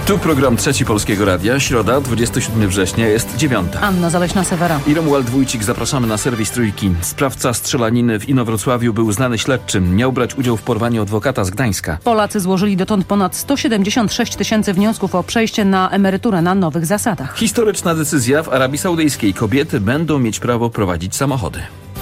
Tu program Trzeci Polskiego Radia. Środa, 27 września, jest 9. Anna Zaleśna-Sewera I Romuald Wójcik. Zapraszamy na serwis Trójki. Sprawca strzelaniny w Inowrocławiu był znany śledczym. Miał brać udział w porwaniu adwokata z Gdańska. Polacy złożyli dotąd ponad 176 tysięcy wniosków o przejście na emeryturę na nowych zasadach. Historyczna decyzja w Arabii Saudyjskiej. Kobiety będą mieć prawo prowadzić samochody.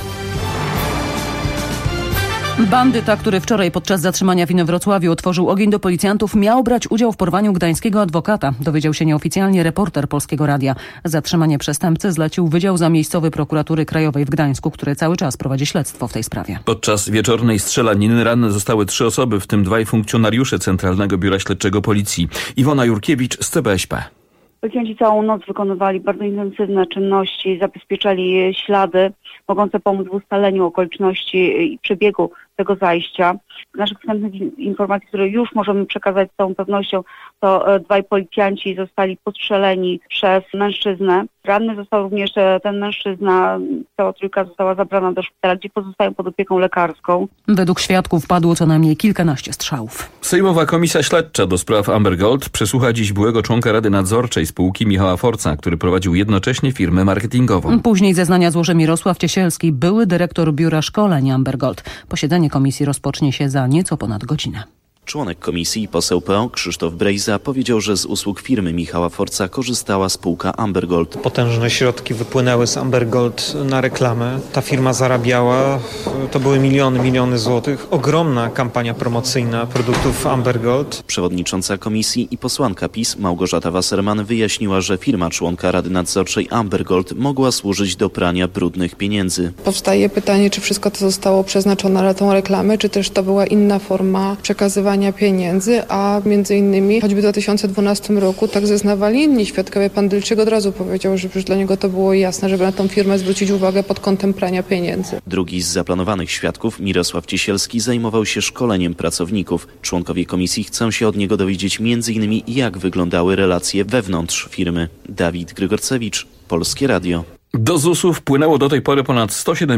Bandyta, który wczoraj podczas zatrzymania w Inowrocławiu otworzył ogień do policjantów, miał brać udział w porwaniu gdańskiego adwokata. Dowiedział się nieoficjalnie reporter Polskiego Radia. Zatrzymanie przestępcy zlecił Wydział Zamiejscowy Prokuratury Krajowej w Gdańsku, który cały czas prowadzi śledztwo w tej sprawie. Podczas wieczornej strzelaniny ranne zostały 3 osoby, w tym 2 funkcjonariusze Centralnego Biura Śledczego Policji. Iwona Jurkiewicz z CBŚP. Policjanci całą noc wykonywali bardzo intensywne czynności, zabezpieczali ślady mogące pomóc w ustaleniu okoliczności i przebiegu tego zajścia. Z naszych wstępnych informacji, które już możemy przekazać z całą pewnością, to 2 policjanci zostali postrzeleni przez mężczyznę. Ranny został również ten mężczyzna, cała trójka została zabrana do szpitala, gdzie pozostają pod opieką lekarską. Według świadków padło co najmniej kilkanaście strzałów. Sejmowa Komisja Śledcza do spraw Amber Gold przesłucha dziś byłego członka Rady Nadzorczej spółki Michała Forca, który prowadził jednocześnie firmę marketingową. Później zeznania złoży Mirosław Ciesielski, były dyrektor Biura Szkoleń Amber Gold. Posiedzenie komisji rozpocznie się za nieco ponad godzinę. Członek komisji, poseł PO Krzysztof Brejza powiedział, że z usług firmy Michała Forca korzystała spółka Amber Gold. Potężne środki wypłynęły z Amber Gold na reklamę. Ta firma zarabiała, to były miliony złotych. Ogromna kampania promocyjna produktów Amber Gold. Przewodnicząca komisji i posłanka PiS Małgorzata Wasserman wyjaśniła, że firma członka Rady Nadzorczej Amber Gold mogła służyć do prania brudnych pieniędzy. Powstaje pytanie, czy wszystko to zostało przeznaczone na tą reklamę, czy też to była inna forma przekazywania pieniędzy, a między innymi choćby w 2012 roku tak zeznawali inni świadkowie. Pan Dylczyk od razu powiedział, że przecież dla niego to było jasne, żeby na tą firmę zwrócić uwagę pod kątem prania pieniędzy. Drugi z zaplanowanych świadków, Mirosław Ciesielski, zajmował się szkoleniem pracowników. Członkowie komisji chcą się od niego dowiedzieć m.in. jak wyglądały relacje wewnątrz firmy. Dawid Grygorcewicz, Polskie Radio. Do ZUS-u wpłynęło do tej pory ponad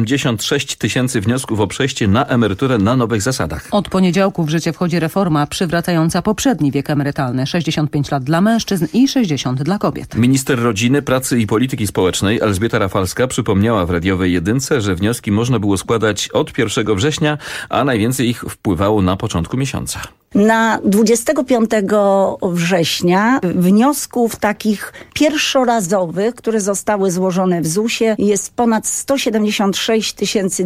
176 tysięcy wniosków o przejście na emeryturę na nowych zasadach. Od poniedziałku w życie wchodzi reforma przywracająca poprzedni wiek emerytalny. 65 lat dla mężczyzn i 60 dla kobiet. Minister Rodziny, Pracy i Polityki Społecznej Elżbieta Rafalska przypomniała w radiowej Jedynce, że wnioski można było składać od 1 września, a najwięcej ich wpływało na początku miesiąca. Na 25 września wniosków takich pierwszorazowych, które zostały złożone w ZUS-ie, jest ponad 176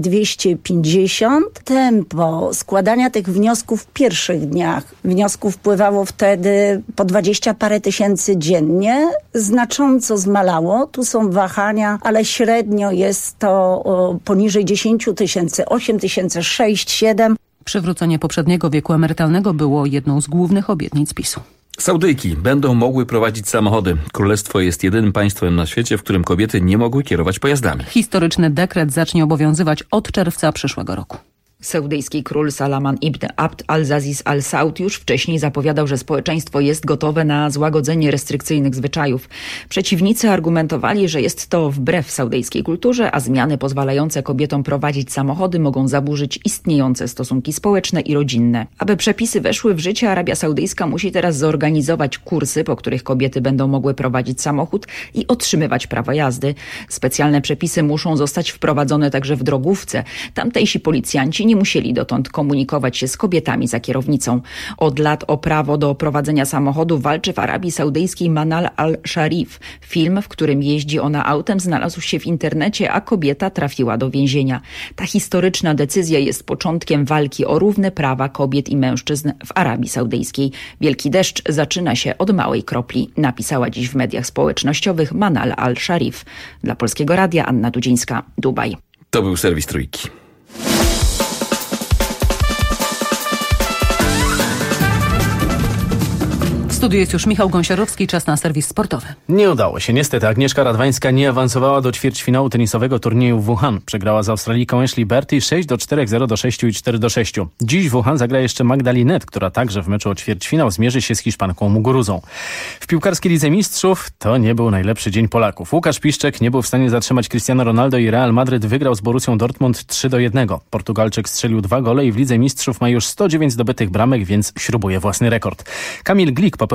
250. Tempo składania tych wniosków w pierwszych dniach wniosków wpływało wtedy po 20 parę tysięcy dziennie. Znacząco zmalało. Tu są wahania, ale średnio jest to poniżej 10 tysięcy, 8 tysięcy, 6, 7. Przywrócenie poprzedniego wieku emerytalnego było jedną z głównych obietnic PiS-u. Saudyjki będą mogły prowadzić samochody. Królestwo jest jedynym państwem na świecie, w którym kobiety nie mogły kierować pojazdami. Historyczny dekret zacznie obowiązywać od czerwca przyszłego roku. Saudyjski król Salman ibn Abd al-Aziz al-Saud już wcześniej zapowiadał, że społeczeństwo jest gotowe na złagodzenie restrykcyjnych zwyczajów. Przeciwnicy argumentowali, że jest to wbrew saudyjskiej kulturze, a zmiany pozwalające kobietom prowadzić samochody mogą zaburzyć istniejące stosunki społeczne i rodzinne. Aby przepisy weszły w życie, Arabia Saudyjska musi teraz zorganizować kursy, po których kobiety będą mogły prowadzić samochód i otrzymywać prawo jazdy. Specjalne przepisy muszą zostać wprowadzone także w drogówce. Tamtejsi policjanci nie musieli dotąd komunikować się z kobietami za kierownicą. Od lat o prawo do prowadzenia samochodu walczy w Arabii Saudyjskiej Manal al-Sharif. Film, w którym jeździ ona autem, znalazł się w internecie, a kobieta trafiła do więzienia. Ta historyczna decyzja jest początkiem walki o równe prawa kobiet i mężczyzn w Arabii Saudyjskiej. Wielki deszcz zaczyna się od małej kropli, napisała dziś w mediach społecznościowych Manal al-Sharif. Dla Polskiego Radia Anna Dudzińska, Dubaj. To był serwis Trójki. W studiu jest już Michał Gąsiorowski, czas na serwis sportowy. Nie udało się. Niestety Agnieszka Radwańska nie awansowała do ćwierćfinału tenisowego turnieju w Wuhan. Przegrała z Australijką Ashley Barty 6-4, 0-6 i 4-6. Dziś w Wuhan zagra jeszcze Magda Linette, która także w meczu o ćwierćfinał zmierzy się z Hiszpanką Muguruzą. W piłkarskiej Lidze Mistrzów to nie był najlepszy dzień Polaków. Łukasz Piszczek nie był w stanie zatrzymać Cristiano Ronaldo i Real Madryt wygrał z Borussią Dortmund 3-1. Portugalczyk strzelił 2 gole i w Lidze Mistrzów ma już 109 zdobytych bramek, więc śrubuje własny rekord. Kamil Glik popełnił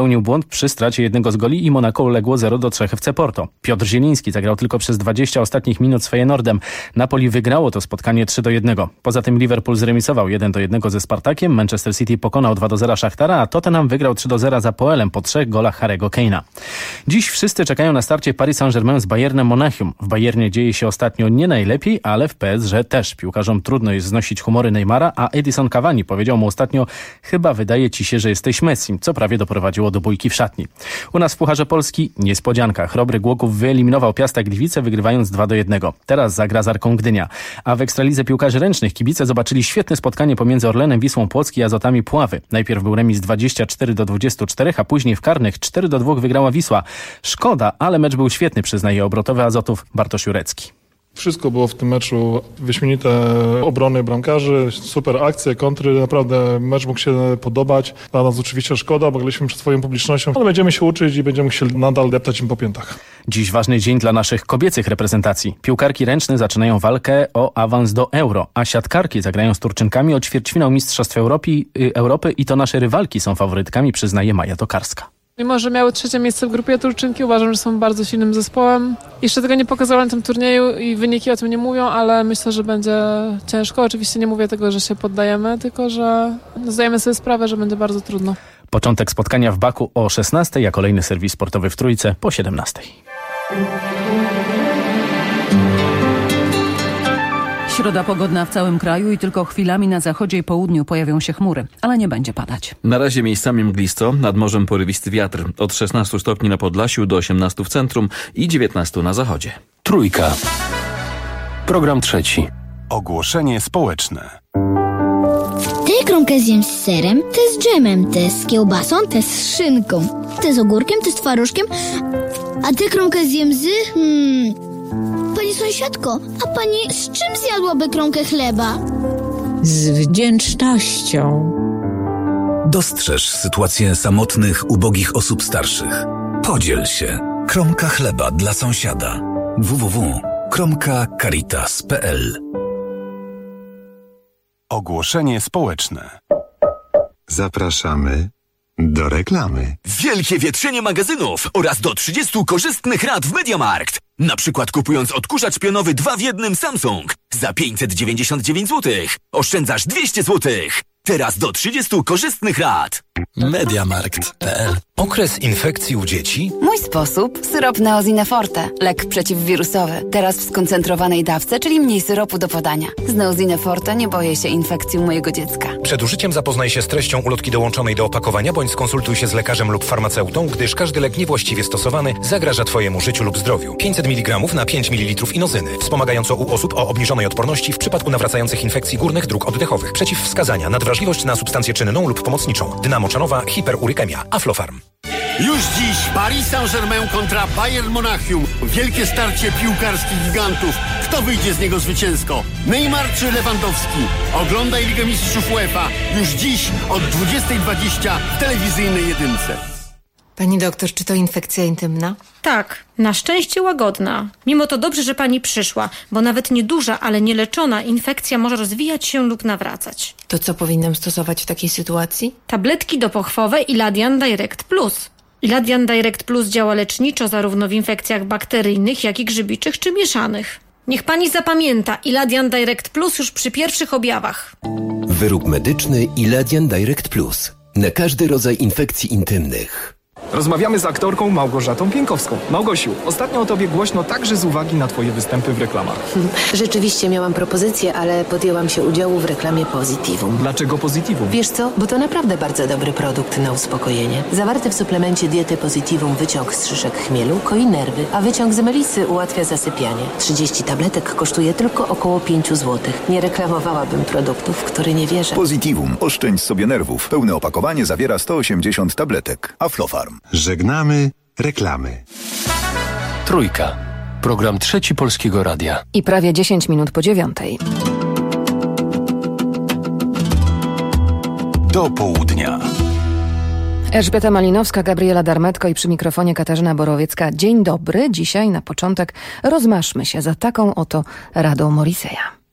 popełnił błąd przy stracie jednego z goli i Monaco uległo 0-3 FC Porto. Piotr Zieliński zagrał tylko przez 20 ostatnich minut z Feyenoordem. Napoli wygrało to spotkanie 3-1. Poza tym Liverpool zremisował 1-1 ze Spartakiem, Manchester City pokonał 2-0 Szachtara, a Tottenham wygrał 3-0 za Apoelem po 3 golach Harry'ego Kane'a. Dziś wszyscy czekają na starcie Paris Saint-Germain z Bayernem Monachium. W Bayernie dzieje się ostatnio nie najlepiej, ale w PSG też. Piłkarzom trudno jest znosić humory Neymara, a Edison Cavani powiedział mu ostatnio: chyba wydaje ci się, że jesteś Messim, co prawie doprowadziło do bójki w szatni. U nas w Pucharze Polski niespodzianka. Chrobry Głogów wyeliminował Piasta Gliwice, wygrywając 2-1. Teraz zagra z Arką Gdynia. A w Ekstralidze piłkarzy ręcznych kibice zobaczyli świetne spotkanie pomiędzy Orlenem Wisłą Płock i Azotami Puławy. Najpierw był remis 24-24, a później w karnych 4-2 wygrała Wisła. Szkoda, ale mecz był świetny, przyznaje obrotowy Azotów Bartosz Jurecki. Wszystko było w tym meczu, wyśmienite obrony bramkarzy, super akcje, kontry, naprawdę mecz mógł się podobać. Dla nas oczywiście szkoda, bo graliśmy przed swoją publicznością, ale będziemy się uczyć i będziemy chcieli nadal deptać im po piętach. Dziś ważny dzień dla naszych kobiecych reprezentacji. Piłkarki ręczne zaczynają walkę o awans do Euro, a siatkarki zagrają z Turczynkami o ćwierćfinał Mistrzostw Europy i to nasze rywalki są faworytkami, przyznaje Maja Tokarska. Mimo że miały 3. miejsce w grupie, Turczynki uważam, że są bardzo silnym zespołem. Jeszcze tego nie pokazałem na tym turnieju i wyniki o tym nie mówią, ale myślę, że będzie ciężko. Oczywiście nie mówię tego, że się poddajemy, tylko że zdajemy sobie sprawę, że będzie bardzo trudno. Początek spotkania w Baku o 16:00, a kolejny serwis sportowy w Trójce po 17:00. Środa pogodna w całym kraju i tylko chwilami na zachodzie i południu pojawią się chmury, ale nie będzie padać. Na razie miejscami mglisto, nad morzem porywisty wiatr. Od 16 stopni na Podlasiu do 18 w centrum i 19 na zachodzie. Trójka. Program trzeci. Ogłoszenie społeczne. Tę kromkę zjem z serem, tę z dżemem, tę z kiełbasą, tę z szynką, tę z ogórkiem, tę z twarożkiem, a tę kromkę zjem z... Pani sąsiadko, a pani z czym zjadłaby kromkę chleba? Z wdzięcznością. Dostrzeż sytuację samotnych, ubogich osób starszych. Podziel się. Kromka chleba dla sąsiada. www.kromkacaritas.pl. Ogłoszenie społeczne. Zapraszamy do reklamy. Wielkie wietrzenie magazynów oraz do 30 korzystnych rat w MediaMarkt. Na przykład kupując odkurzacz pionowy 2 w 1 Samsung za 599 zł. Oszczędzasz 200 zł. Teraz do 30 korzystnych rat. MediaMarkt.pl. Okres infekcji u dzieci? Mój sposób? Syrop Neosine Forte. Lek przeciwwirusowy. Teraz w skoncentrowanej dawce, czyli mniej syropu do podania. Z Neosine Forte nie boję się infekcji u mojego dziecka. Przed użyciem zapoznaj się z treścią ulotki dołączonej do opakowania, bądź skonsultuj się z lekarzem lub farmaceutą, gdyż każdy lek niewłaściwie stosowany zagraża Twojemu życiu lub zdrowiu. 500 mg na 5 ml inozyny. Wspomagająco u osób o obniżonej odporności w przypadku nawracających infekcji górnych dróg oddechowych. Przeciwwskazania: nadwrażliwość na substancję czynną lub pomocniczą. Dynamoczanowa, hiperurykemia. Aflofarm. Już dziś Paris Saint-Germain kontra Bayern Monachium. Wielkie starcie piłkarskich gigantów. Kto wyjdzie z niego zwycięsko? Neymar czy Lewandowski? Oglądaj Ligę Mistrzów UEFA już dziś od 20:20 w telewizyjnej jedynce. Pani doktor, czy to infekcja intymna? Tak, na szczęście łagodna. Mimo to dobrze, że pani przyszła, bo nawet nieduża, ale nieleczona infekcja może rozwijać się lub nawracać. To co powinnam stosować w takiej sytuacji? Tabletki dopochwowe Iladian Direct Plus. Iladian Direct Plus działa leczniczo zarówno w infekcjach bakteryjnych, jak i grzybiczych czy mieszanych. Niech pani zapamięta Iladian Direct Plus już przy pierwszych objawach. Wyrób medyczny Iladian Direct Plus. Na każdy rodzaj infekcji intymnych. Rozmawiamy z aktorką Małgorzatą Pienkowską. Małgosiu, ostatnio o tobie głośno także z uwagi na twoje występy w reklamach. Rzeczywiście miałam propozycję, ale podjęłam się udziału w reklamie Positivum. Dlaczego Positivum? Wiesz co, bo to naprawdę bardzo dobry produkt na uspokojenie. Zawarty w suplemencie diety Positivum wyciąg z szyszek chmielu koi nerwy, a wyciąg z melisy ułatwia zasypianie. 30 tabletek kosztuje tylko około 5 zł. Nie reklamowałabym produktów, w które nie wierzę. Positivum. Oszczędź sobie nerwów. Pełne opakowanie zawiera 180 tabletek. Aflofarm. Żegnamy reklamy. Trójka. Program trzeci Polskiego Radia. I prawie 10 minut po 9:00. Do południa. Elżbieta Malinowska, Gabriela Darmetko i przy mikrofonie Katarzyna Borowiecka. Dzień dobry. Dzisiaj na początek rozmaszmy się za taką oto radą Morriseya.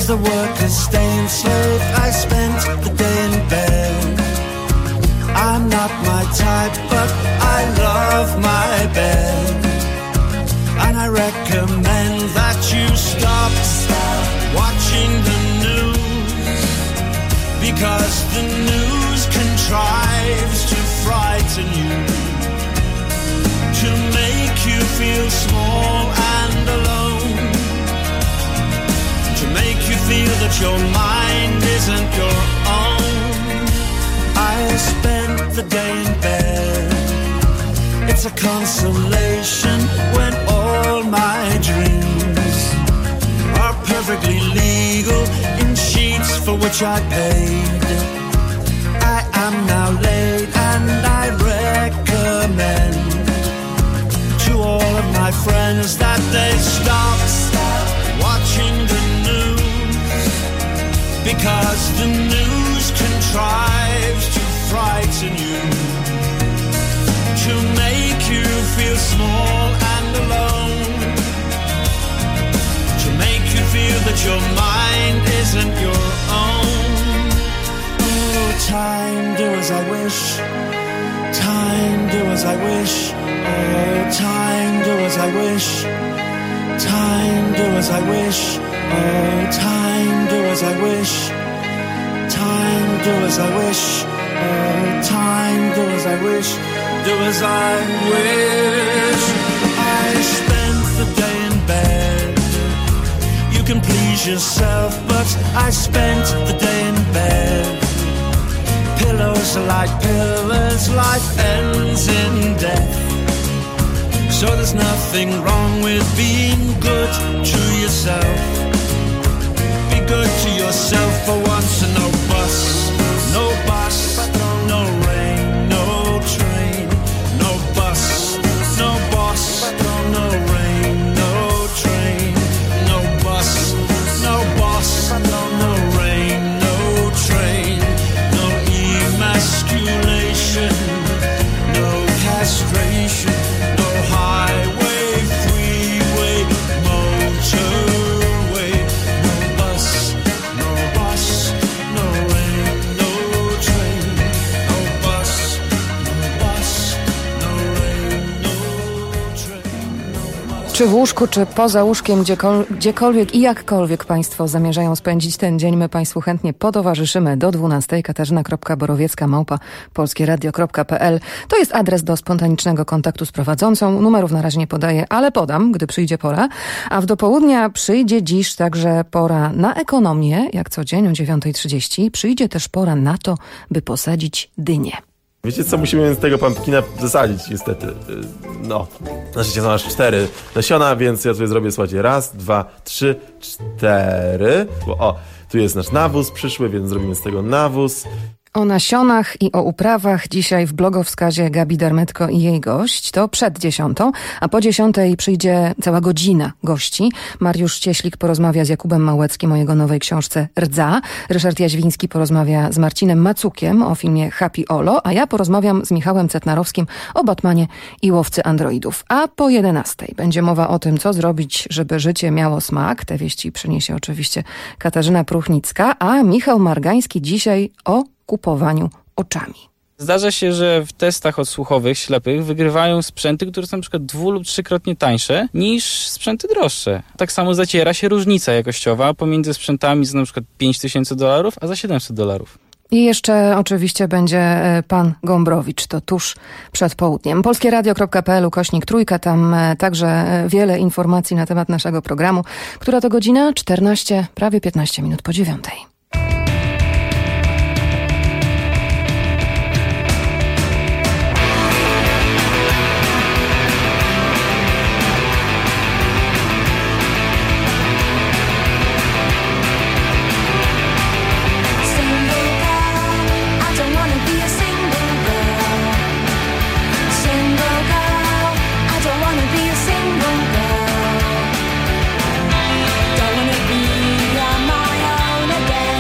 was the worker's stay enslaved. I spent the day in bed. I'm not my type, but I love my bed. And I recommend that you stop watching the news, because the news contrives to frighten you, to make you feel small and alone, to make you feel that your mind isn't your own. I spent the day in bed. It's a consolation when all my dreams are perfectly legal in sheets for which I paid. I am now laid and I recommend to all of my friends that they stop watching the news, because the news contrives to frighten you, to make you feel small and alone, to make you feel that your mind isn't your own. Oh, time, do as I wish. Time, do as I wish. Oh, time, do as I wish. Time, do as I wish. Oh, time, do as I wish. Time, do as I wish. Oh, time, do as I wish. Do as I wish. I spent the day in bed. You can please yourself, but I spent the day in bed. Pillows are like pillars, life ends in death. So there's nothing wrong with being good to yourself. Be good to yourself for once, and no bus, no bus, no rain, no train, no bus, no bus, no rain, no train, no bus, no bus, no rain, no train, no emasculation, no castration, no highway, freeway, motorway, no bus, no bus, no rain, no train, no bus, no bus, no rain, no train, no bus. Czy w łóżku, czy poza łóżkiem, gdziekolwiek i jakkolwiek Państwo zamierzają spędzić ten dzień, my Państwu chętnie potowarzyszymy do 12. katarzyna.borowiecka@polskieradio.pl. To jest adres do spontanicznego kontaktu z prowadzącą. Numerów na razie nie podaję, ale podam, gdy przyjdzie pora. A w dopołudnia przyjdzie dziś także pora na ekonomię, jak co dzień o 9:30. Przyjdzie też pora na to, by posadzić dynię. Wiecie co, musimy z tego pumpkina zasadzić niestety. No, na życie są aż 4 nasiona, więc ja sobie zrobię, słuchajcie, 1, 2, 3, 4. O, tu jest nasz nawóz przyszły, więc zrobimy z tego nawóz. O nasionach i o uprawach dzisiaj w blogowskazie Gabi Darmetko i jej gość. To przed 10:00, a po 10:00 przyjdzie cała godzina gości. Mariusz Cieślik porozmawia z Jakubem Małeckim o jego nowej książce Rdza. Ryszard Jaźwiński porozmawia z Marcinem Macukiem o filmie Happy Olo, a ja porozmawiam z Michałem Cetnarowskim o Batmanie i Łowcy Androidów. A po 11:00 będzie mowa o tym, co zrobić, żeby życie miało smak. Te wieści przyniesie oczywiście Katarzyna Pruchnicka, a Michał Margański dzisiaj o kupowaniu oczami. Zdarza się, że w testach odsłuchowych ślepych wygrywają sprzęty, które są na przykład 2- lub 3-krotnie tańsze niż sprzęty droższe. Tak samo zaciera się różnica jakościowa pomiędzy sprzętami za na przykład $5000 a za $700. I jeszcze oczywiście będzie pan Gombrowicz, to tuż przed południem. polskieradio.pl/3, tam także wiele informacji na temat naszego programu. Która to godzina? 14, prawie 15 minut po 9:00. Don't wanna be on my own again.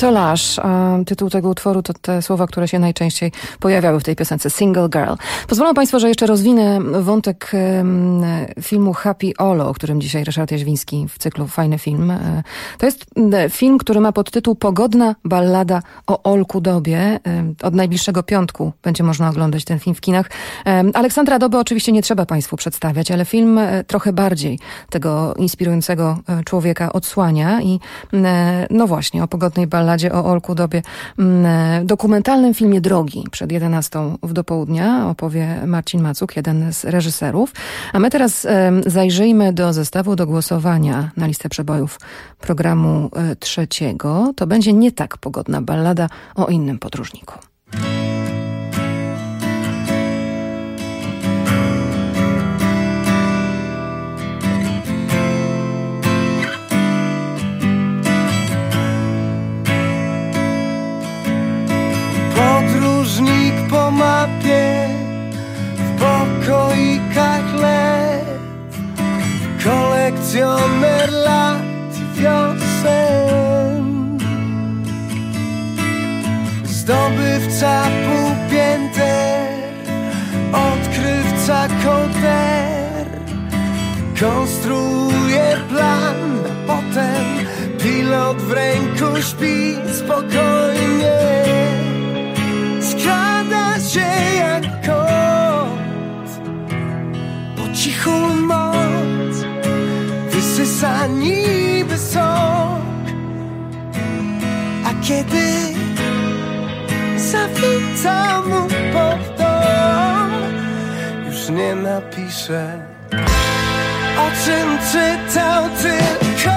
To Lush, a tytuł tego utworu to te słowa, które się najczęściej pojawiały w tej piosence, Single Girl. Pozwolą Państwo, że jeszcze rozwinę wątek filmu Happy Olo, o którym dzisiaj Ryszard Jaźwiński w cyklu Fajny Film. To jest film, który ma podtytuł Pogodna ballada o Olku Dobie. Od najbliższego piątku będzie można oglądać ten film w kinach. Aleksandra Dobę oczywiście nie trzeba Państwu przedstawiać, ale film trochę bardziej tego inspirującego człowieka odsłania i no właśnie o pogodnej balladzie o Olku Dobie. Dokumentalnym filmie Drogi przed 11 w dopołudnia opowie Marcin Macuk, jeden z reżyserów. A my teraz zajrzyjmy do zestawu do głosowania na listę przebojów programu trzeciego. To będzie nie tak pogodna ballada o innym podróżniku. Podróżnik po mapie, w pokoikach lew, kolekcjoner lat i wiosen, zdobywca półpięter, odkrywca kołder, konstruuje plan, a potem pilot w ręku śpi spokojnie. Skrada się jak kot, po cichu moc wysysa niby sok, a kiedy zawita mu pod dom, już nie napisze, o czym czytał tylko.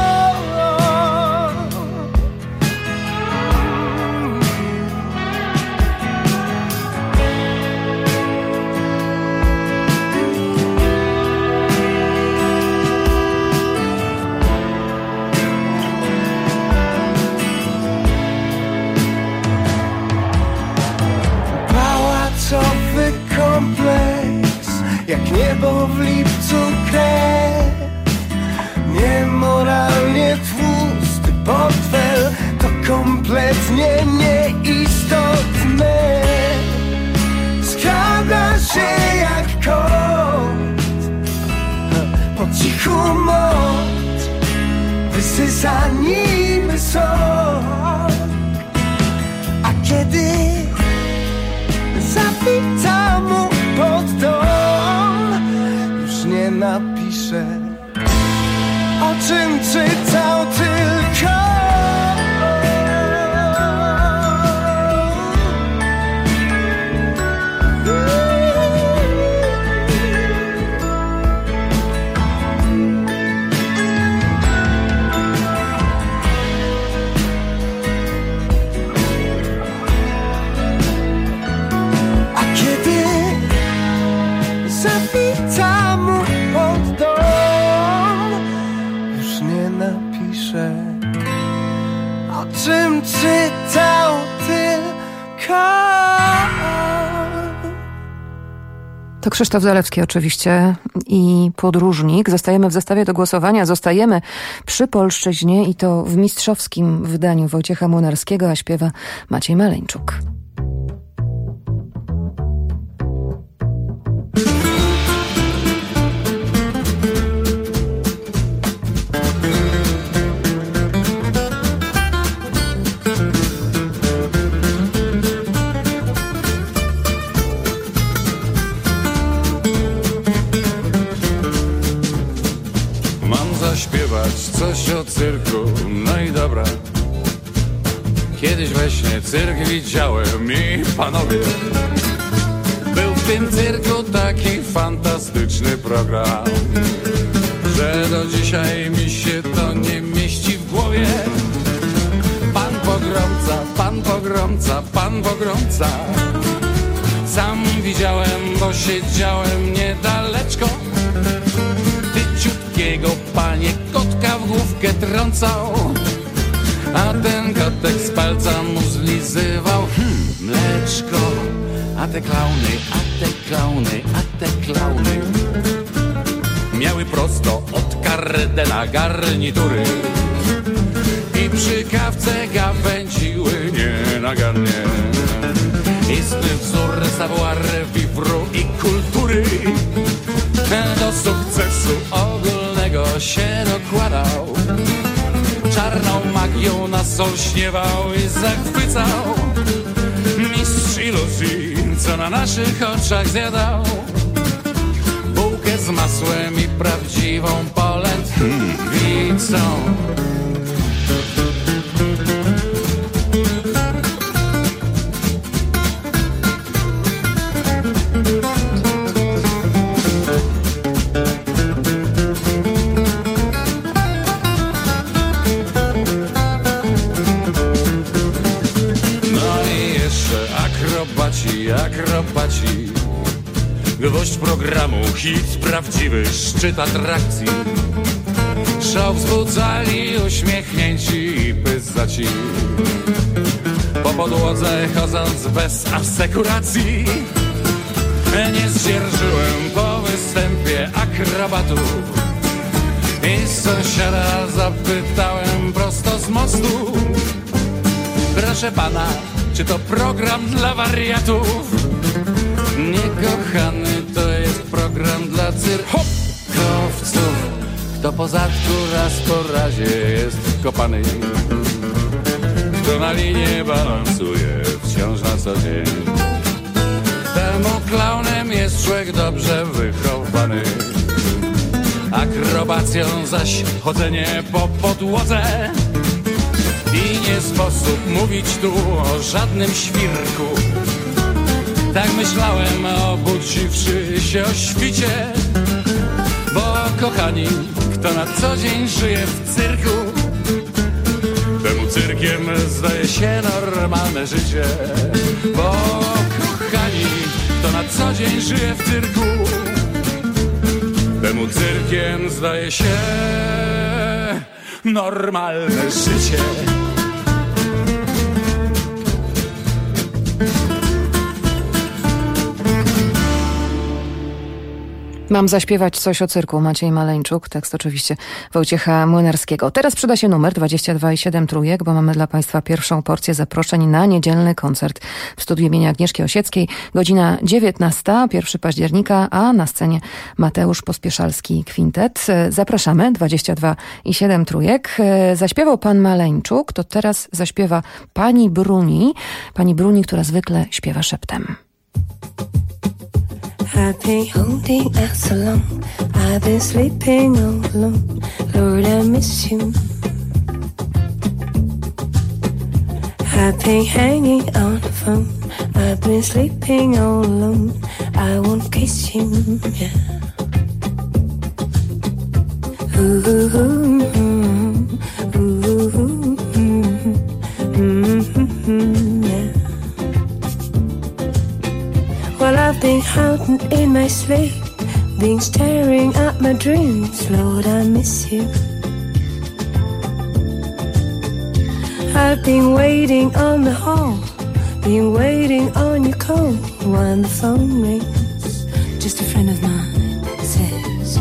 Kompleks, jak niebo w lipcu krew, niemoralnie tłusty portfel, to kompletnie nieistotne. Skrada się jak kot, po cichu moc wysysa niby sok, a kiedy zawita mu pod dom, już nie napisze, o czym czytał tylko. O czym czytał tylko. To Krzysztof Zalewski oczywiście i Podróżnik. Zostajemy w zestawie do głosowania. Zostajemy przy polszczyźnie i to w mistrzowskim wydaniu Wojciecha Młynarskiego, a śpiewa Maciej Maleńczuk. Śpiewać coś o cyrku, no i dobra. Kiedyś we śnie cyrk widziałem i panowie, był w tym cyrku taki fantastyczny program, że do dzisiaj mi się to nie mieści w głowie. Pan pogromca, pan pogromca, pan pogromca. Sam widziałem, bo siedziałem niedaleczko. Tyciutkiego panie kotka w główkę trącał, a ten kotek z palca mu zlizywał mleczko. A te klauny, a te klauny, a te klauny miały prosto od Kardena garnitury i przy przy kawce gawędziły nienagannie. Istny wzór savoir vivre i kultury do sukcesu ogólnego się dokładał. Czarną magią nas olśniewał i zachwycał. Mistrz iluzji, co na naszych oczach zjadał bułkę z masłem i prawdziwą polędwicą. Akrobaci, gwoźdź programu, hit prawdziwy, szczyt atrakcji. Show wzbudzali uśmiechnięci i pyzaci, po podłodze chodząc bez asekuracji. Nie zdzierżyłem po występie akrobatów i sąsiada zapytałem prosto z mostu: proszę pana, czy to program dla wariatów? Nie, kochany, to jest program dla cyrkowców. Kto po zadku raz po razie jest kopany, kto na linie balansuje wciąż na co dzień. Temu klaunem jest człowiek dobrze wychowany. Akrobacją zaś chodzenie po podłodze. I nie sposób mówić tu o żadnym świrku. Tak myślałem, obudziwszy się o świcie. Bo kochani, kto na co dzień żyje w cyrku, temu cyrkiem zdaje się normalne życie. Bo kochani, kto na co dzień żyje w cyrku, temu cyrkiem zdaje się normalne życie. Mam zaśpiewać coś o cyrku. Maciej Maleńczuk, tekst oczywiście Wojciecha Młynarskiego. Teraz przyda się numer 22,7 trójek, bo mamy dla Państwa pierwszą porcję zaproszeń na niedzielny koncert w studiu imienia Agnieszki Osieckiej. Godzina 19, 1 października, a na scenie Mateusz Pospieszalski Kwintet. Zapraszamy, 22,7 trójek. Zaśpiewał pan Maleńczuk, to teraz zaśpiewa pani Bruni. Pani Bruni, która zwykle śpiewa szeptem. I've been holding out so long, I've been sleeping all alone, Lord I miss you. I've been hanging on the phone, I've been sleeping all alone, I won't kiss you, yeah. Ooh, ooh, ooh, ooh, yeah. Well, I've been hiding in my sleep, been staring at my dreams, Lord, I miss you. I've been waiting on the hall, been waiting on your call. When the phone rings, just a friend of mine says,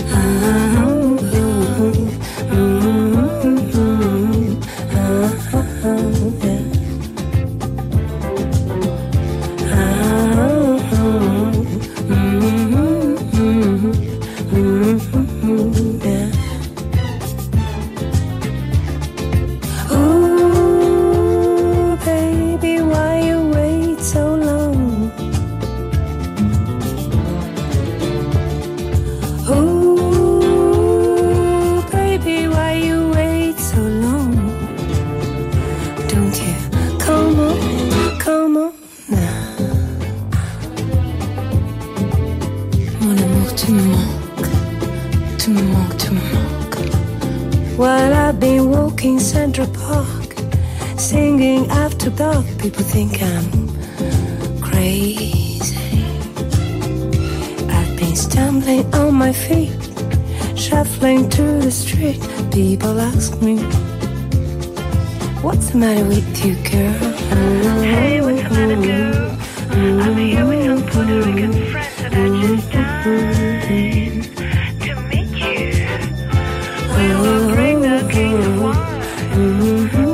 yeah. Yeah. Ooh, baby, why you wait so long? Ooh, baby, why you wait so long? Don't you come on now. Mon amour, tu me manques. Tu me manques. While I've been walking Central Park, singing after dark, people think I'm crazy. I've been stumbling on my feet, shuffling through the street. People ask me, what's the matter with you, girl? Hey, what's the matter, girl? I'm here with some Puerto Rican friends and I just dying to meet you. We will bring the king of wine.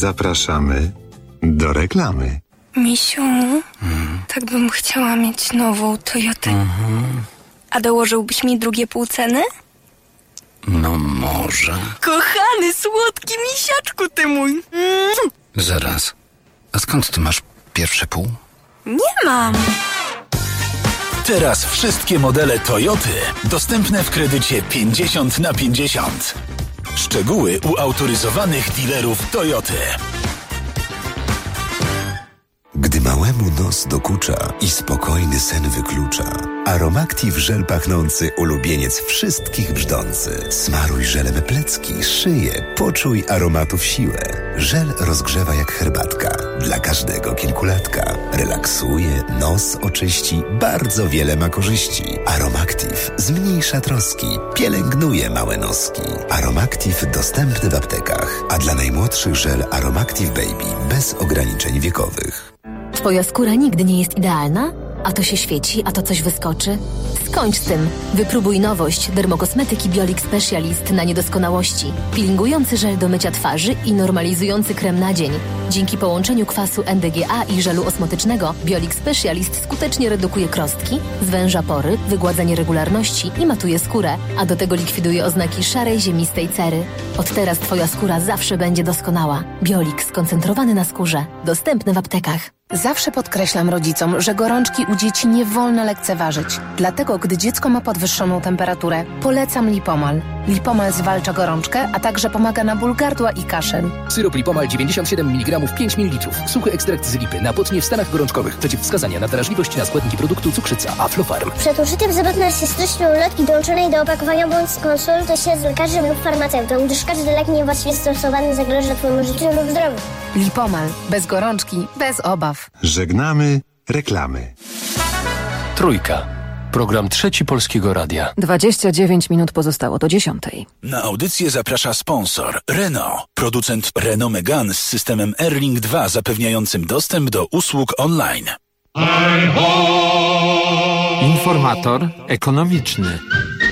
Zapraszamy do reklamy. Misiu, tak bym chciała mieć nową Toyotę. A dołożyłbyś mi drugie pół ceny? No może. Kochany, słodki misiaczku ty mój. Zaraz. A skąd ty masz pierwsze pół? Nie mam. Teraz wszystkie modele Toyoty dostępne w kredycie 50/50. Szczegóły u autoryzowanych dealerów Toyoty. Gdy małemu nos dokucza i spokojny sen wyklucza, Aromactive żel pachnący ulubieniec wszystkich brzdący. Smaruj żelem plecki, szyję, poczuj aromatów siłę. Żel rozgrzewa jak herbatka, dla każdego kilkulatka. Relaksuje, nos oczyści, bardzo wiele ma korzyści. Aromactive zmniejsza troski, pielęgnuje małe noski. Aromactive dostępny w aptekach, a dla najmłodszych żel Aromactive Baby bez ograniczeń wiekowych. Twoja skóra nigdy nie jest idealna? A to się świeci, a to coś wyskoczy? Skończ z tym. Wypróbuj nowość dermokosmetyki Biolix Specialist na niedoskonałości. Peelingujący żel do mycia twarzy i normalizujący krem na dzień. Dzięki połączeniu kwasu NDGA i żelu osmotycznego Biolix Specialist skutecznie redukuje krostki, zwęża pory, wygładza nieregularności i matuje skórę, a do tego likwiduje oznaki szarej, ziemistej cery. Od teraz Twoja skóra zawsze będzie doskonała. Biolix skoncentrowany na skórze. Dostępny w aptekach. Zawsze podkreślam rodzicom, że gorączki u dzieci nie wolno lekceważyć. Dlatego, gdy dziecko ma podwyższoną temperaturę, polecam Lipomal. Lipomal zwalcza gorączkę, a także pomaga na ból gardła i kaszel. Syrop Lipomal 97 mg 5 ml. Suchy ekstrakt z lipy. Napotnie w stanach gorączkowych. Przeciwwskazania na wrażliwość na składniki produktu cukrzyca Aflofarm. Przed użyciem zabaw narcystycznej ulotki dołączonej do opakowania bądź skonsultuj się z lekarzem lub farmaceutą, gdyż każdy lek niewłaściwie stosowany zagraża Twojemu życiu lub zdrowiu. Lipomal. Bez gorączki, bez obaw. Żegnamy reklamy. Trójka. Program Trzeci Polskiego Radia. 29 minut pozostało do 10. Na audycję zaprasza sponsor Renault. Producent Renault Megane z systemem Airlink 2 zapewniającym dostęp do usług online. Informator ekonomiczny.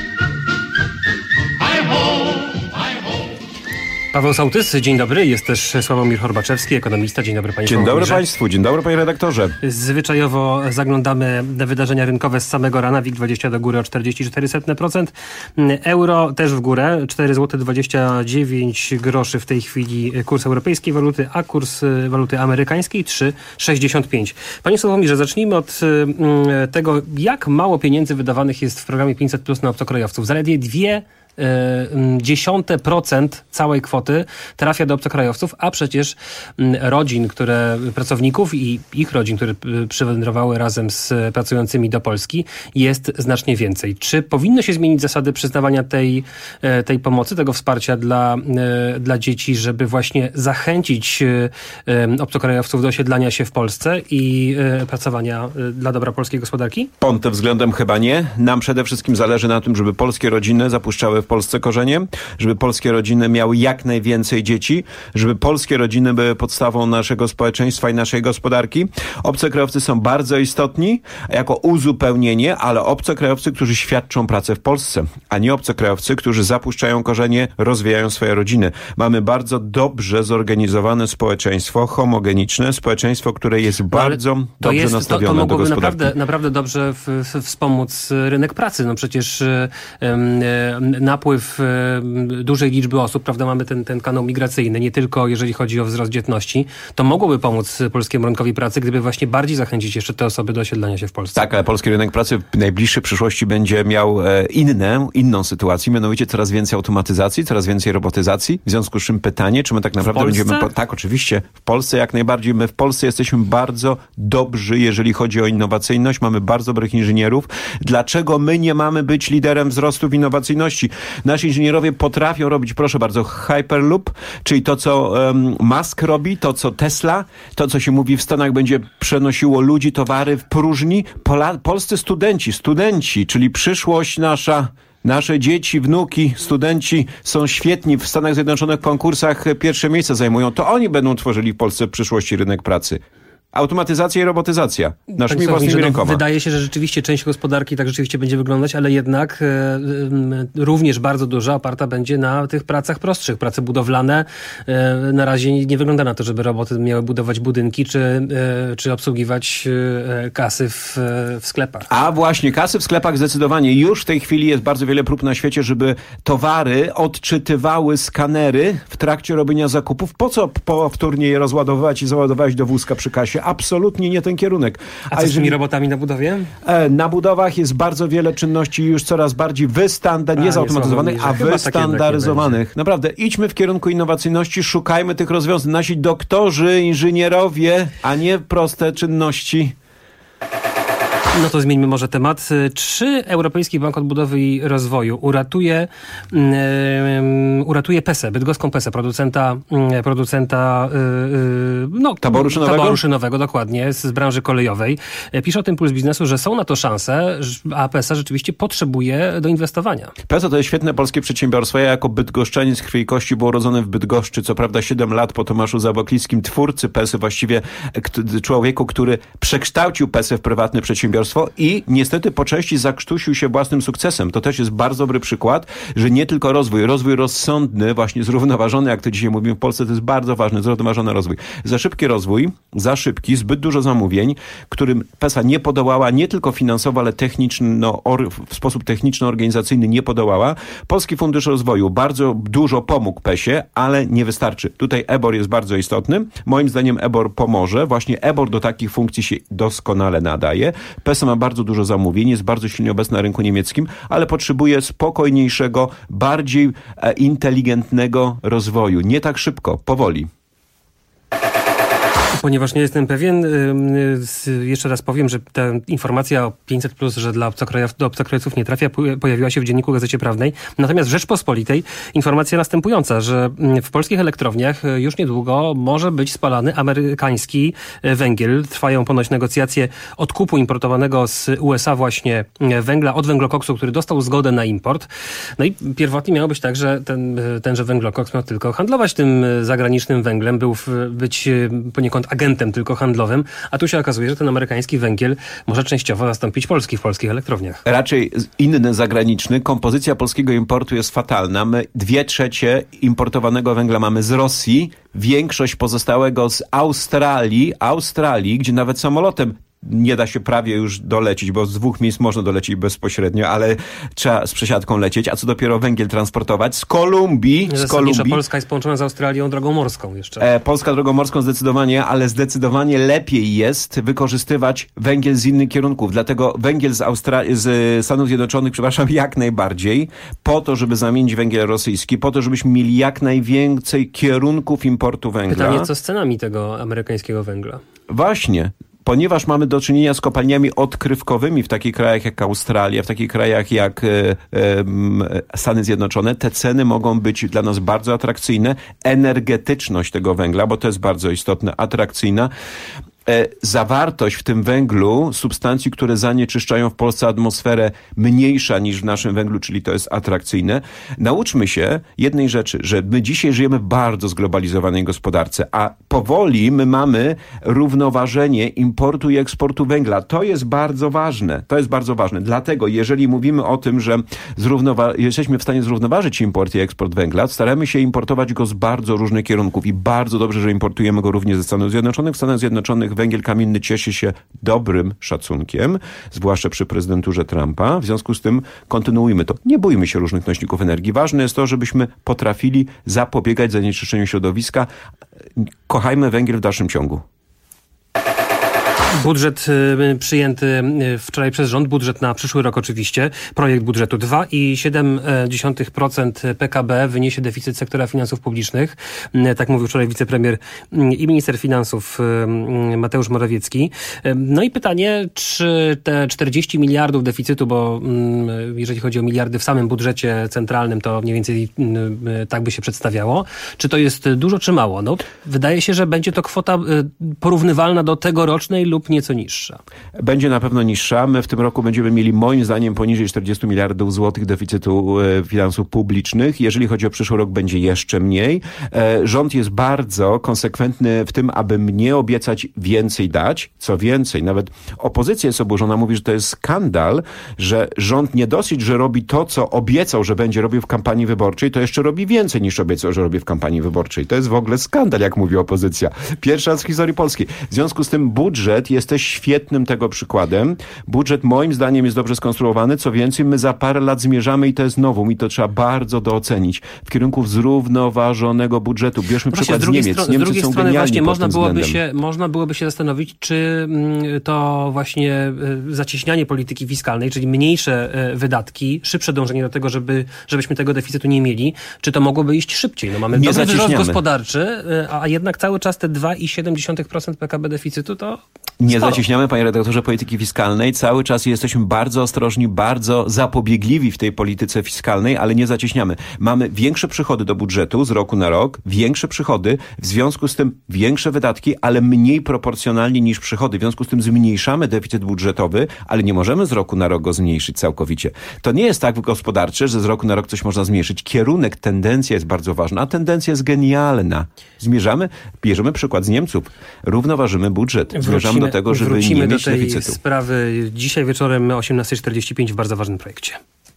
Paweł Sołtys, dzień dobry. Jest też Sławomir Horbaczewski, ekonomista. Dzień dobry panie Dzień dobry państwu, dzień dobry panie redaktorze. Zwyczajowo zaglądamy na wydarzenia rynkowe z samego rana. WIG20 do góry o 44%. Euro też w górę, 4,29 zł w tej chwili kurs europejskiej waluty, a kurs waluty amerykańskiej 3,65. Panie Sławomirze, zacznijmy od tego, jak mało pieniędzy wydawanych jest w programie 500+ na obcokrajowców. Zaledwie 0,2% całej kwoty trafia do obcokrajowców, a przecież rodzin, pracowników i ich rodzin, które przywędrowały razem z pracującymi do Polski, jest znacznie więcej. Czy powinno się zmienić zasady przyznawania tej pomocy, tego wsparcia dla dzieci, żeby właśnie zachęcić obcokrajowców do osiedlania się w Polsce i pracowania dla dobra polskiej gospodarki? Pod tym względem chyba nie. Nam przede wszystkim zależy na tym, żeby polskie rodziny zapuszczały w Polsce korzenie, żeby polskie rodziny miały jak najwięcej dzieci, żeby polskie rodziny były podstawą naszego społeczeństwa i naszej gospodarki. Obcokrajowcy są bardzo istotni jako uzupełnienie, ale obcokrajowcy, którzy świadczą pracę w Polsce, a nie obcokrajowcy, którzy zapuszczają korzenie, rozwijają swoje rodziny. Mamy bardzo dobrze zorganizowane społeczeństwo, homogeniczne, społeczeństwo, które jest bardzo dobrze nastawione do gospodarki. Naprawdę dobrze wspomóc rynek pracy. No przecież napływ dużej liczby osób, prawda, mamy ten kanał migracyjny, nie tylko jeżeli chodzi o wzrost dzietności, to mogłoby pomóc polskiemu rynkowi pracy, gdyby właśnie bardziej zachęcić jeszcze te osoby do osiedlania się w Polsce. Tak, ale polski rynek pracy w najbliższej przyszłości będzie miał inną sytuację, mianowicie coraz więcej automatyzacji, coraz więcej robotyzacji. W związku z czym pytanie, czy my tak naprawdę będziemy... Tak, oczywiście. W Polsce jak najbardziej. My w Polsce jesteśmy bardzo dobrzy, jeżeli chodzi o innowacyjność. Mamy bardzo dobrych inżynierów. Dlaczego my nie mamy być liderem wzrostu w innowacyjności? Nasi inżynierowie potrafią robić, proszę bardzo, Hyperloop, czyli to, co Musk robi, to, co Tesla, to, co się mówi w Stanach, będzie przenosiło ludzi, towary w próżni. Polscy studenci, czyli przyszłość nasza, nasze dzieci, wnuki, studenci są świetni. W Stanach Zjednoczonych w konkursach pierwsze miejsce zajmują. To oni będą tworzyli w Polsce w przyszłości rynek pracy. Automatyzacja i robotyzacja. Naszymi własnymi rękoma. Wydaje się, że rzeczywiście część gospodarki tak rzeczywiście będzie wyglądać, ale jednak również bardzo duża oparta będzie na tych pracach prostszych. Prace budowlane na razie nie wygląda na to, żeby roboty miały budować budynki, czy obsługiwać kasy w sklepach. A właśnie, kasy w sklepach zdecydowanie. Już w tej chwili jest bardzo wiele prób na świecie, żeby towary odczytywały skanery w trakcie robienia zakupów. Po co powtórnie je rozładowywać i załadować do wózka przy kasie? Absolutnie nie ten kierunek. A co z tymi robotami na budowie? Na budowach jest bardzo wiele czynności już coraz bardziej nie zautomatyzowanych, a wystandaryzowanych. Naprawdę, idźmy w kierunku innowacyjności, szukajmy tych rozwiązań. Nasi doktorzy, inżynierowie, a nie proste czynności. No to zmieńmy może temat. Czy Europejski Bank Odbudowy i Rozwoju uratuje PESE, bydgoską PESE, producenta taboru szynowego, dokładnie, z branży kolejowej. Pisze o tym Puls Biznesu, że są na to szanse, a PESA rzeczywiście potrzebuje doinwestowania. PESA to jest świetne polskie przedsiębiorstwo. Ja jako bydgoszczanin z krwi i kości był urodzony w Bydgoszczy, co prawda 7 lat po Tomaszu Zabokliskim, twórcy PESy, właściwie człowieku, który przekształcił PESę w prywatne przedsiębiorstwo i niestety po części zakrztusił się własnym sukcesem. To też jest bardzo dobry przykład, że nie tylko rozwój rozsądny, właśnie zrównoważony, jak to dzisiaj mówimy w Polsce, to jest bardzo ważny, zrównoważony rozwój. Za szybki rozwój, zbyt dużo zamówień, którym PESA nie podołała, nie tylko finansowo, ale w sposób techniczno-organizacyjny nie podołała. Polski Fundusz Rozwoju bardzo dużo pomógł PESie, ale nie wystarczy. Tutaj EBOR jest bardzo istotny. Moim zdaniem EBOR pomoże. Właśnie EBOR do takich funkcji się doskonale nadaje. PESA ma bardzo dużo zamówień, jest bardzo silnie obecna na rynku niemieckim, ale potrzebuje spokojniejszego, bardziej inteligentnego rozwoju. Nie tak szybko, powoli. Ponieważ nie jestem pewien, jeszcze raz powiem, że ta informacja o 500+, że do obcokrajowców nie trafia, pojawiła się w Dzienniku Gazecie Prawnej. Natomiast w Rzeczpospolitej informacja następująca, że w polskich elektrowniach już niedługo może być spalany amerykański węgiel. Trwają ponoć negocjacje odkupu importowanego z USA właśnie węgla od węglokoksu, który dostał zgodę na import. No i pierwotnie miało być tak, że tenże węglokoks miał tylko handlować tym zagranicznym węglem, być poniekąd agentem tylko handlowym, a tu się okazuje, że ten amerykański węgiel może częściowo zastąpić polski w polskich elektrowniach. Raczej inny zagraniczny. Kompozycja polskiego importu jest fatalna. My 2/3 importowanego węgla mamy z Rosji, większość pozostałego z Australii, gdzie nawet samolotem nie da się prawie już dolecieć, bo z 2 miejsc można dolecieć bezpośrednio, ale trzeba z przesiadką lecieć, a co dopiero węgiel transportować z Kolumbii. Polska jest połączona z Australią drogą morską jeszcze. Polska drogą morską zdecydowanie, ale zdecydowanie lepiej jest wykorzystywać węgiel z innych kierunków. Dlatego węgiel z Stanów Zjednoczonych, jak najbardziej, po to, żeby zamienić węgiel rosyjski, po to, żebyśmy mieli jak najwięcej kierunków importu węgla. Pytanie, co z cenami tego amerykańskiego węgla? Właśnie. Ponieważ mamy do czynienia z kopalniami odkrywkowymi w takich krajach jak Australia, w takich krajach jak Stany Zjednoczone, te ceny mogą być dla nas bardzo atrakcyjne. Energetyczność tego węgla, bo to jest bardzo istotne, atrakcyjna. Zawartość w tym węglu substancji, które zanieczyszczają w Polsce atmosferę, mniejsza niż w naszym węglu, czyli to jest atrakcyjne. Nauczmy się jednej rzeczy, że my dzisiaj żyjemy w bardzo zglobalizowanej gospodarce, a powoli my mamy równoważenie importu i eksportu węgla. To jest bardzo ważne. Dlatego jeżeli mówimy o tym, że jesteśmy w stanie zrównoważyć import i eksport węgla, staramy się importować go z bardzo różnych kierunków i bardzo dobrze, że importujemy go również ze Stanów Zjednoczonych. W Stanach Zjednoczonych węgiel kamienny cieszy się dobrym szacunkiem, zwłaszcza przy prezydenturze Trumpa. W związku z tym kontynuujmy to. Nie bójmy się różnych nośników energii. Ważne jest to, żebyśmy potrafili zapobiegać zanieczyszczeniu środowiska. Kochajmy węgiel w dalszym ciągu. Budżet przyjęty wczoraj przez rząd, budżet na przyszły rok oczywiście, projekt budżetu 2,7% PKB wyniesie deficyt sektora finansów publicznych. Tak mówił wczoraj wicepremier i minister finansów Mateusz Morawiecki. No i pytanie, czy te 40 miliardów deficytu, bo jeżeli chodzi o miliardy w samym budżecie centralnym, to mniej więcej tak by się przedstawiało, czy to jest dużo czy mało? No, wydaje się, że będzie to kwota porównywalna do tegorocznej lub lub nieco niższa? Będzie na pewno niższa. My w tym roku będziemy mieli moim zdaniem poniżej 40 miliardów złotych deficytu finansów publicznych. Jeżeli chodzi o przyszły rok, będzie jeszcze mniej. Rząd jest bardzo konsekwentny w tym, aby nie obiecać więcej dać. Co więcej, nawet opozycja jest oburzona, mówi, że to jest skandal, że rząd nie dosyć, że robi to, co obiecał, że będzie robił w kampanii wyborczej, to jeszcze robi więcej niż obiecał, że robi w kampanii wyborczej. To jest w ogóle skandal, jak mówi opozycja. Pierwszy raz w historii polskiej. W związku z tym budżet jest też świetnym tego przykładem. Budżet moim zdaniem jest dobrze skonstruowany. Co więcej, my za parę lat zmierzamy i to jest nowum i to trzeba bardzo docenić w kierunku zrównoważonego budżetu. Bierzmy przykład z Niemiec. Niemcy są genialni właśnie pod można byłoby się zastanowić, czy to właśnie zacieśnianie polityki fiskalnej, czyli mniejsze wydatki, szybsze dążenie do tego, żebyśmy tego deficytu nie mieli, czy to mogłoby iść szybciej? No mamy dobry wzrost gospodarczy, a jednak cały czas te 2,7% PKB deficytu to nie zacieśniamy, panie redaktorze, polityki fiskalnej. Cały czas jesteśmy bardzo ostrożni, bardzo zapobiegliwi w tej polityce fiskalnej, ale nie zacieśniamy. Mamy większe przychody do budżetu z roku na rok, większe przychody, w związku z tym większe wydatki, ale mniej proporcjonalnie niż przychody. W związku z tym zmniejszamy deficyt budżetowy, ale nie możemy z roku na rok go zmniejszyć całkowicie. To nie jest tak w gospodarce, że z roku na rok coś można zmniejszyć. Kierunek, tendencja jest bardzo ważna, a tendencja jest genialna. Bierzemy przykład z Niemców. Równoważymy budżet. Zmierzamy do tego, żeby nie mieć deficytu. Wrócimy do tej sprawy dzisiaj wieczorem o 18:45 w bardzo ważnym projekcie.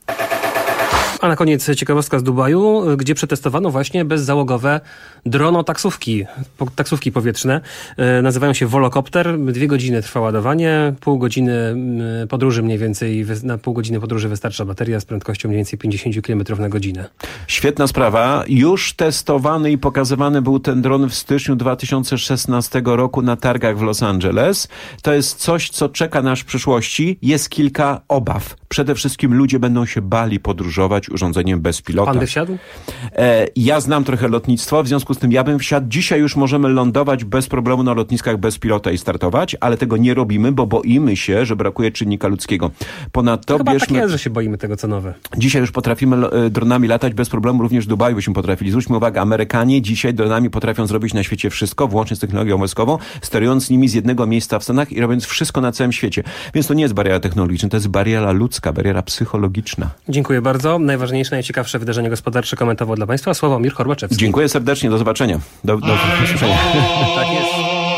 A na koniec ciekawostka z Dubaju, gdzie przetestowano właśnie bezzałogowe dronotaksówki powietrzne. Nazywają się Volocopter. 2 godziny trwa ładowanie, pół godziny podróży mniej więcej. Na pół godziny podróży wystarcza bateria z prędkością mniej więcej 50 km na godzinę. Świetna sprawa. Już testowany i pokazywany był ten dron w styczniu 2016 roku na targach w Los Angeles. To jest coś, co czeka nas w przyszłości. Jest kilka obaw. Przede wszystkim ludzie będą się bali podróżować urządzeniem bez pilota. Pan by wsiadł? Ja znam trochę lotnictwo, w związku z tym ja bym wsiadł. Dzisiaj już możemy lądować bez problemu na lotniskach bez pilota i startować, ale tego nie robimy, bo boimy się, że brakuje czynnika ludzkiego. Ponadto chyba tak jest, że się boimy tego, co nowe. Dzisiaj już potrafimy dronami latać bez problemu, również w Dubaju byśmy potrafili. Zwróćmy uwagę, Amerykanie dzisiaj dronami potrafią zrobić na świecie wszystko, włącznie z technologią wojskową, sterując nimi z jednego miejsca w Stanach i robiąc wszystko na całym świecie. Więc to nie jest bariera technologiczna, to jest bariera ludzka, bariera psychologiczna. Dziękuję bardzo. Najważniejsze, najciekawsze wydarzenie gospodarcze komentował dla Państwa Sławomir Horbaczewski. Dziękuję serdecznie, do zobaczenia. Do usłyszenia. Tak jest.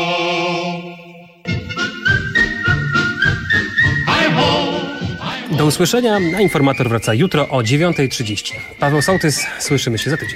Do usłyszenia, a Informator wraca jutro o 9:30. Paweł Sołtys, słyszymy się za tydzień.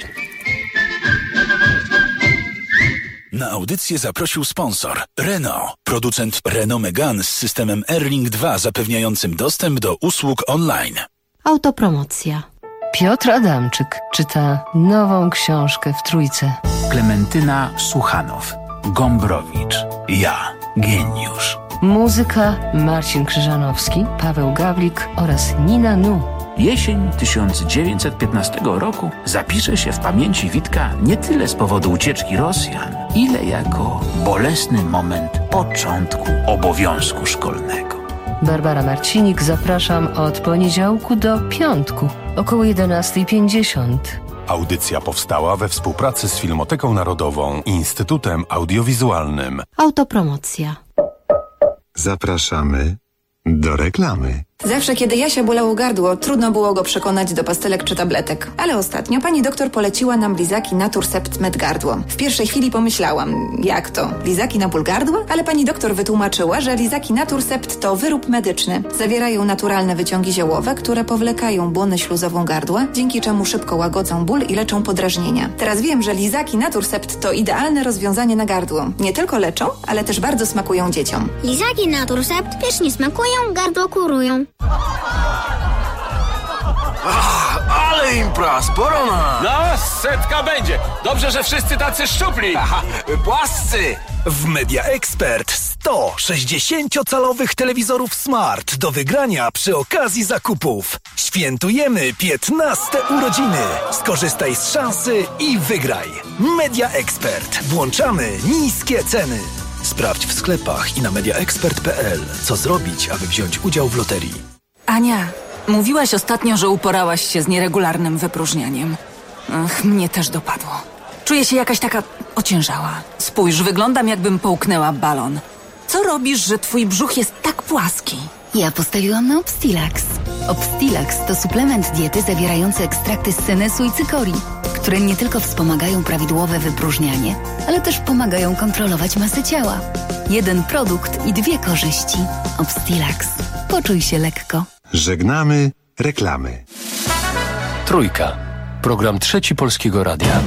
Na audycję zaprosił sponsor Renault, producent Renault Megane z systemem Airlink 2 zapewniającym dostęp do usług online. Autopromocja. Piotr Adamczyk czyta nową książkę w Trójce. Klementyna Suchanow, Gombrowicz, ja, geniusz. Muzyka Marcin Krzyżanowski, Paweł Gawlik oraz Nina Nu. Jesień 1915 roku zapisze się w pamięci Witka nie tyle z powodu ucieczki Rosjan, ile jako bolesny moment początku obowiązku szkolnego. Barbara Marcinik, zapraszam od poniedziałku do piątku, około 11:50. Audycja powstała we współpracy z Filmoteką Narodową i Instytutem Audiowizualnym. Autopromocja. Zapraszamy do reklamy. Zawsze, kiedy Jasia bolało gardło, trudno było go przekonać do pastelek czy tabletek. Ale ostatnio pani doktor poleciła nam lizaki Naturcept Med Gardło. W pierwszej chwili pomyślałam, jak to? Lizaki na ból gardła? Ale pani doktor wytłumaczyła, że lizaki Naturcept to wyrób medyczny. Zawierają naturalne wyciągi ziołowe, które powlekają błonę śluzową gardła, dzięki czemu szybko łagodzą ból i leczą podrażnienia. Teraz wiem, że lizaki Naturcept to idealne rozwiązanie na gardło. Nie tylko leczą, ale też bardzo smakują dzieciom. Lizaki Naturcept pysznie smakują, gardło kurują. Ale impra, sporo na... No, 100 będzie. Dobrze, że wszyscy tacy szczupli. Aha, płascy. W Media Expert 100 60-calowych telewizorów smart do wygrania przy okazji zakupów. Świętujemy 15 urodziny. Skorzystaj z szansy i wygraj. Media Expert. Włączamy niskie ceny. Sprawdź w sklepach i na mediaexpert.pl, co zrobić, aby wziąć udział w loterii. Ania, mówiłaś ostatnio, że uporałaś się z nieregularnym wypróżnianiem. Ach, mnie też dopadło. Czuję się jakaś taka ociężała. Spójrz, wyglądam jakbym połknęła balon. Co robisz, że twój brzuch jest tak płaski? Ja postawiłam na Obstilax. Obstilax to suplement diety zawierający ekstrakty z senesu i cykorii, które nie tylko wspomagają prawidłowe wypróżnianie, ale też pomagają kontrolować masę ciała. Jeden produkt i 2 korzyści. Obstilax. Poczuj się lekko. Żegnamy reklamy. Trójka. Program Trzeci Polskiego Radia.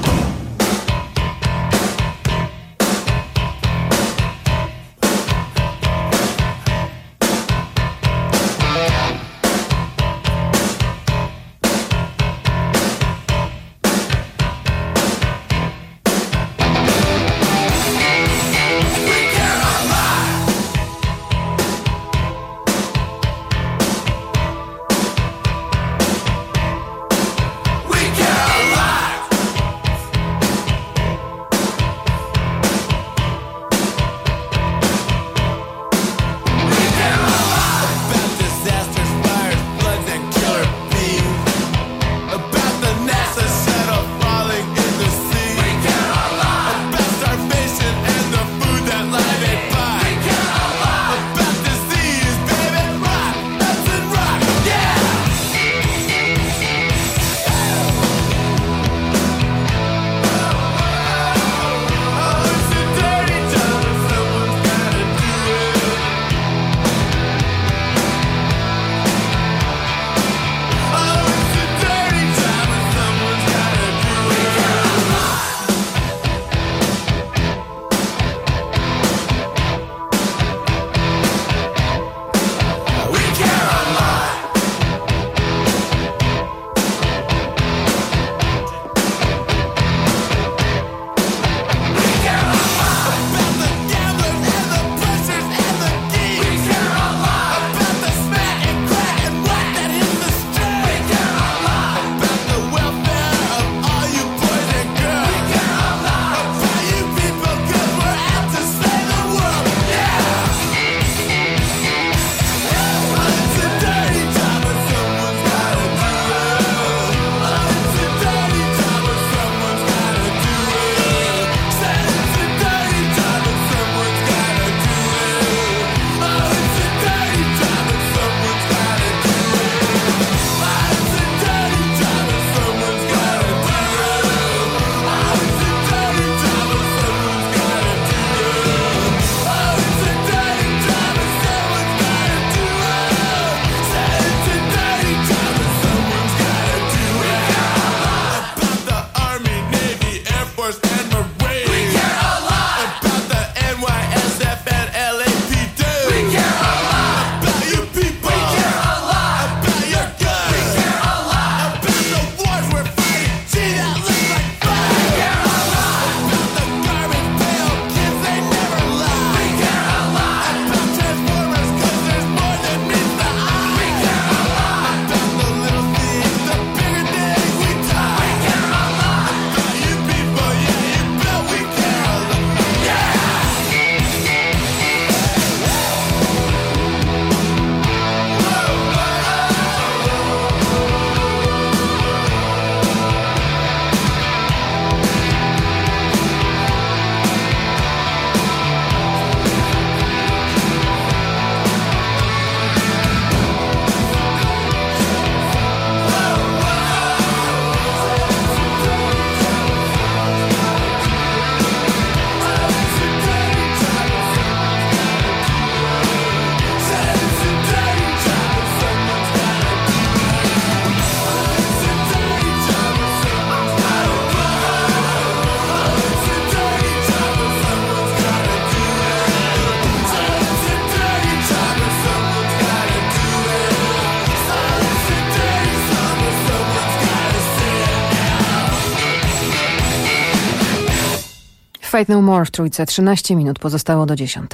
Fight No More w Trójce. 13 minut pozostało do 10.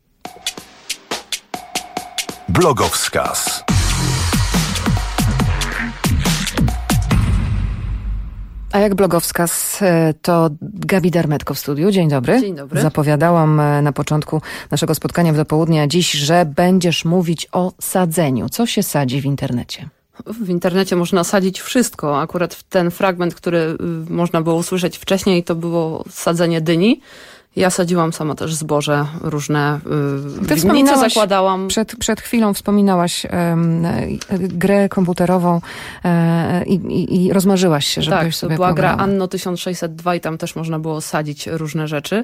Blogowskaz. A jak blogowskaz, to Gabi Darmetko w studiu. Dzień dobry. Dzień dobry. Zapowiadałam na początku naszego spotkania w dopołudnia dziś, że będziesz mówić o sadzeniu. Co się sadzi w internecie? W internecie można sadzić wszystko. Akurat ten fragment, który można było usłyszeć wcześniej, to było sadzenie dyni. Ja sadziłam sama też zboże różne, winnice zakładałam. Przed chwilą wspominałaś grę komputerową i rozmarzyłaś się, żebyś sobie to była pograła. gra Anno 1602 i tam też można było sadzić różne rzeczy.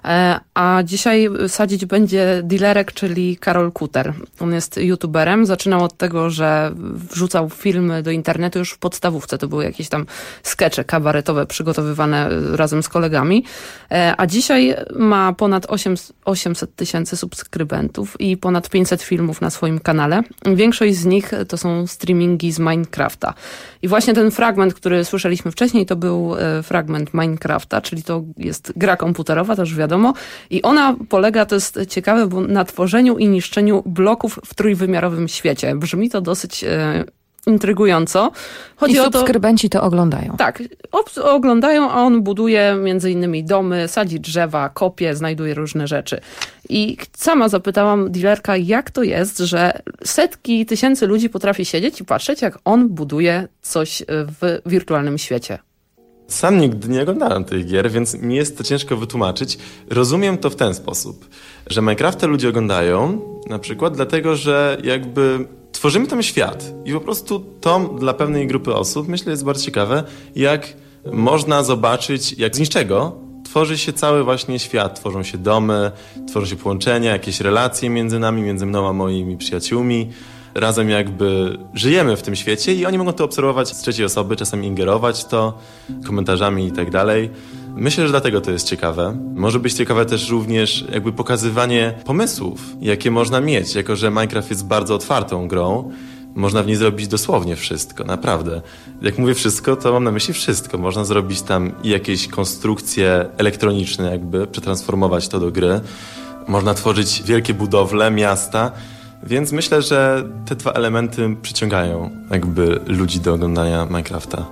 A dzisiaj sadzić będzie dealerek, czyli Karol Kuter. On jest youtuberem. Zaczynał od tego, że wrzucał filmy do internetu już w podstawówce. To były jakieś tam skecze kabaretowe przygotowywane razem z kolegami. A dzisiaj ma ponad 800 000 subskrybentów i ponad 500 filmów na swoim kanale. Większość z nich to są streamingi z Minecrafta. I właśnie ten fragment, który słyszeliśmy wcześniej, to był fragment Minecrafta, czyli to jest gra komputerowa, to już wiadomo. I ona polega, to jest ciekawe, bo na tworzeniu i niszczeniu bloków w trójwymiarowym świecie. Brzmi to dosyć intrygująco. Chodzi o to, subskrybenci to oglądają. Tak, oglądają, a on buduje między innymi domy, sadzi drzewa, kopie, znajduje różne rzeczy. I sama zapytałam dealerka, jak to jest, że setki tysięcy ludzi potrafi siedzieć i patrzeć, jak on buduje coś w wirtualnym świecie. Sam nigdy nie oglądałem tych gier, więc mi jest to ciężko wytłumaczyć. Rozumiem to w ten sposób, że Minecrafta ludzie oglądają na przykład dlatego, że jakby tworzymy tam świat i po prostu to dla pewnej grupy osób, myślę, jest bardzo ciekawe, jak można zobaczyć, jak z niczego tworzy się cały właśnie świat. Tworzą się domy, tworzą się połączenia, jakieś relacje między nami, między mną a moimi przyjaciółmi. Razem jakby żyjemy w tym świecie i oni mogą to obserwować z trzeciej osoby, czasem ingerować to komentarzami i tak dalej. Myślę, że dlatego to jest ciekawe. Może być ciekawe też również jakby pokazywanie pomysłów, jakie można mieć, jako że Minecraft jest bardzo otwartą grą. Można w niej zrobić dosłownie wszystko, naprawdę. Jak mówię wszystko, to mam na myśli wszystko. Można zrobić tam i jakieś konstrukcje elektroniczne jakby, przetransformować to do gry. Można tworzyć wielkie budowle, miasta. Więc myślę, że te dwa elementy przyciągają jakby ludzi do oglądania Minecrafta.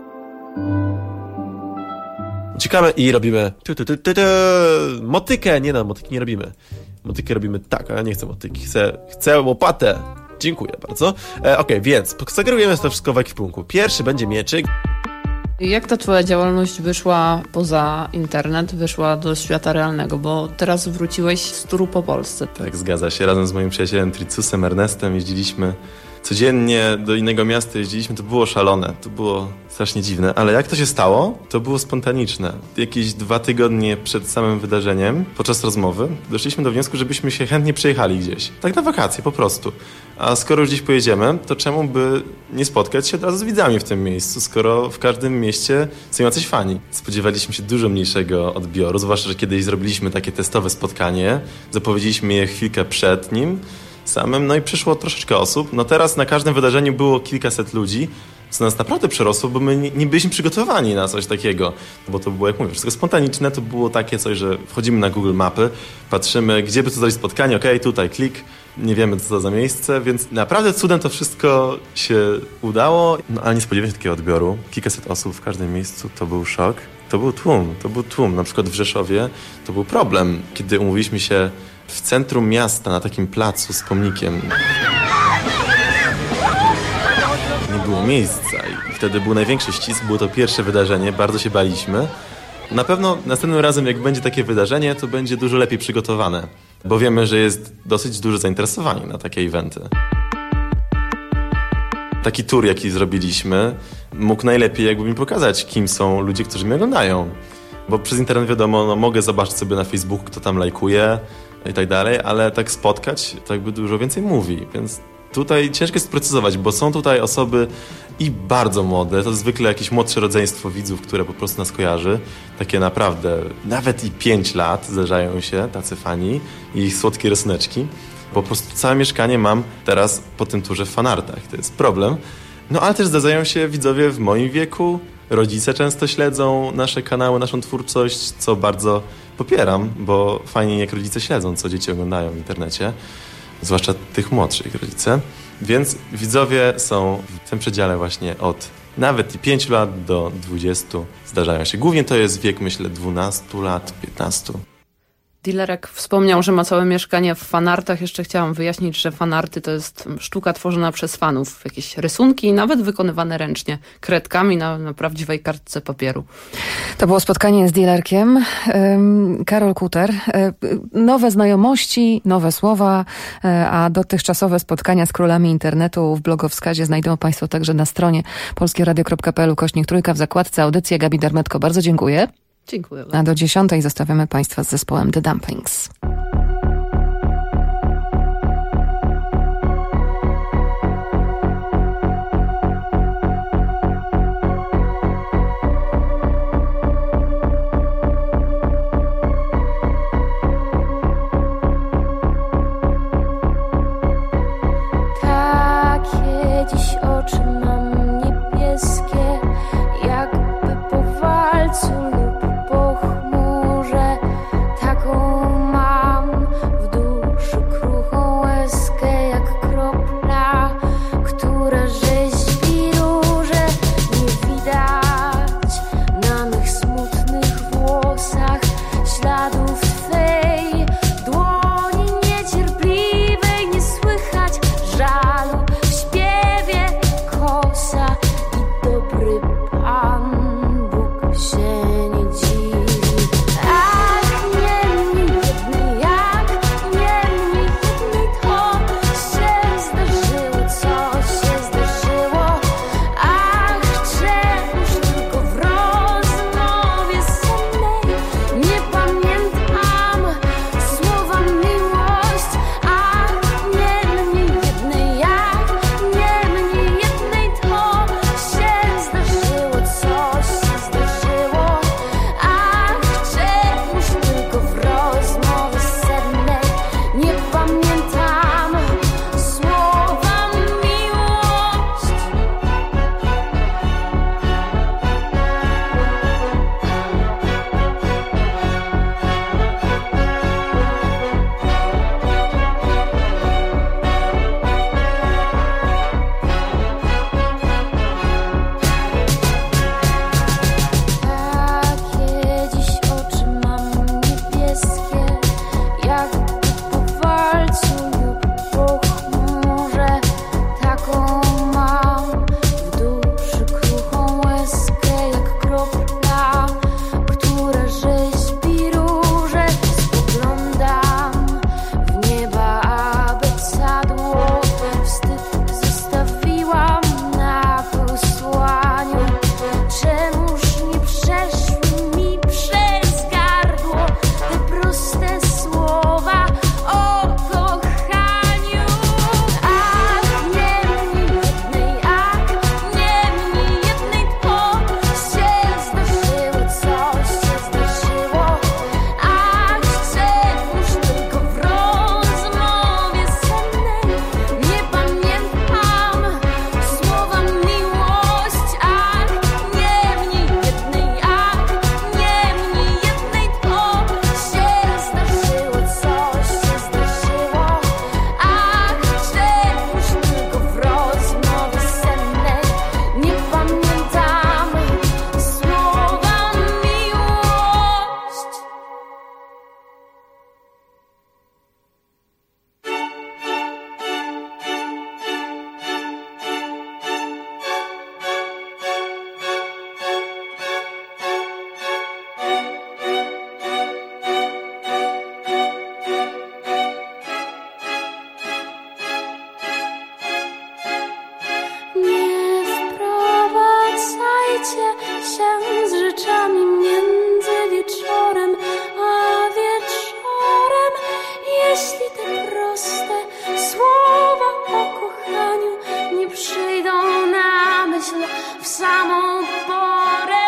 Uciekamy i robimy motykę. Nie no, motyki nie robimy. Motykę robimy tak, a ja nie chcę motyki. Chcę łopatę. Dziękuję bardzo. Okej, więc zagrujemy to wszystko w ekwipunku. Pierwszy będzie mieczyk. Jak ta twoja działalność wyszła poza internet, wyszła do świata realnego? Bo teraz wróciłeś z turu po Polsce. Tak, zgadza się. Razem z moim przyjacielem Tricusem, Ernestem jeździliśmy codziennie do innego miasta, to było szalone, to było strasznie dziwne, ale jak to się stało, to było spontaniczne. Jakieś 2 tygodnie przed samym wydarzeniem, podczas rozmowy, doszliśmy do wniosku, żebyśmy się chętnie przejechali gdzieś. Tak na wakacje, po prostu. A skoro już gdzieś pojedziemy, to czemu by nie spotkać się od razu z widzami w tym miejscu, skoro w każdym mieście są jacyś fani. Spodziewaliśmy się dużo mniejszego odbioru, zwłaszcza, że kiedyś zrobiliśmy takie testowe spotkanie, zapowiedzieliśmy je chwilkę przed nim samym, no i przyszło troszeczkę osób. No teraz na każdym wydarzeniu było kilkaset ludzi, co nas naprawdę przerosło, bo my nie byliśmy przygotowani na coś takiego. Bo to było, jak mówię, wszystko spontaniczne, to było takie coś, że wchodzimy na Google Mapy, patrzymy, gdzie by to zrobić spotkanie, okej, tutaj klik, nie wiemy, co to za miejsce, więc naprawdę cudem to wszystko się udało, no ale nie spodziewałem się takiego odbioru. Kilkaset osób w każdym miejscu, to był szok. To był tłum. Na przykład w Rzeszowie to był problem, kiedy umówiliśmy się w centrum miasta, na takim placu z pomnikiem. Nie było miejsca i wtedy był największy ścisk, było to pierwsze wydarzenie, bardzo się baliśmy. Na pewno następnym razem, jak będzie takie wydarzenie, to będzie dużo lepiej przygotowane, bo wiemy, że jest dosyć duże zainteresowanie na takie eventy. Taki tour, jaki zrobiliśmy, mógł najlepiej jakby mi pokazać, kim są ludzie, którzy mnie oglądają. Bo przez internet wiadomo, no, mogę zobaczyć sobie na Facebooku, kto tam lajkuje i tak dalej, ale tak spotkać, to jakby dużo więcej mówi, więc tutaj ciężko jest sprecyzować, bo są tutaj osoby i bardzo młode, to zwykle jakieś młodsze rodzeństwo widzów, które po prostu nas kojarzy, takie naprawdę, nawet i 5 lat zdarzają się tacy fani i ich słodkie rysuneczki. Po prostu całe mieszkanie mam teraz po tym turze w fanartach, to jest problem. No ale też zdarzają się widzowie w moim wieku, rodzice często śledzą nasze kanały, naszą twórczość, co bardzo popieram, bo fajnie jak rodzice śledzą, co dzieci oglądają w internecie, zwłaszcza tych młodszych rodzice. Więc widzowie są w tym przedziale właśnie od nawet i 5 lat do 20 zdarzają się. Głównie to jest wiek, myślę, 12 lat, 15. Dilerek wspomniał, że ma całe mieszkanie w fanartach. Jeszcze chciałam wyjaśnić, że fanarty to jest sztuka tworzona przez fanów. Jakieś rysunki, nawet wykonywane ręcznie, kredkami na prawdziwej kartce papieru. To było spotkanie z Dilerkiem. Karol Kuter. Nowe znajomości, nowe słowa, a dotychczasowe spotkania z królami internetu w blogowskazie znajdą Państwo także na stronie polskieradio.pl/3 w zakładce audycje. Gabi Dermetko, bardzo dziękuję. Dziękuję. A do 10:00 zostawiamy Państwa z zespołem The Dumplings. Takie dziś oczy mam niebieskie, jakby po walcu lub po chmurze. Taką mam w duszy kruchą łezkę, jak kropla, która rzeźbi róże. Nie widać na mych smutnych włosach śladów twej dłoni niecierpliwej. Nie słychać żalu w śpiewie kosa i dobry Pan Bóg się nie dziwi. Ach, niemniej jednej, jak niemniej jednej to się zdarzyło, co się zdarzyło. Ach, czegoż tylko w rozmowie sennej nie pamiętam słowa miłość. Ach, niemniej jednej, jak niemniej jednej to się zdarzyło, co się zdarzyło. Ach, czegoż tylko w rozmowie sennej nie pamiętam słowa miłość. Takie dziś oczy mam niebieskie, jakby po walcu lub po chmurze. Taką mam w duszy kruchą łezkę, jak kropla, która rzeźbi róże. Spoglądam w nieba abecadło, wstyd zostawiłam na posłaniu. Czemuż nie przeszły mi przez gardło te proste słowa o kochaniu? Ach, niemniej jednej, ach, niemniej jednej to się zdarzyło, co się zdarzyło. Ach, czegoż tylko w rozmowie sennej nie pamiętam słowa miłość. Ach, niemniej jednej, ach, niemniej jednej to się zdarzyło, co się zdarzyło. Ach, czegoż tylko w rozmowie sennej nie pamiętam słowa miłość. Nie wprowadzajcie się z rzeczami między wieczorem a wieczorem. Jeśli te proste słowa o kochaniu nie przyjdą na myśl w samą porę.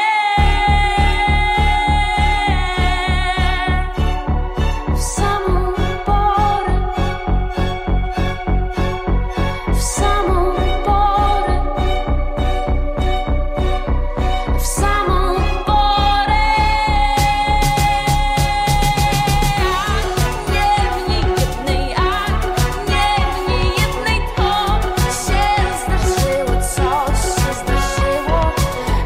W samą porę. W samą porę. W samą porę. Ach, niemniej jednej, ach, niemniej jednej to się zdarzyło, co się zdarzyło.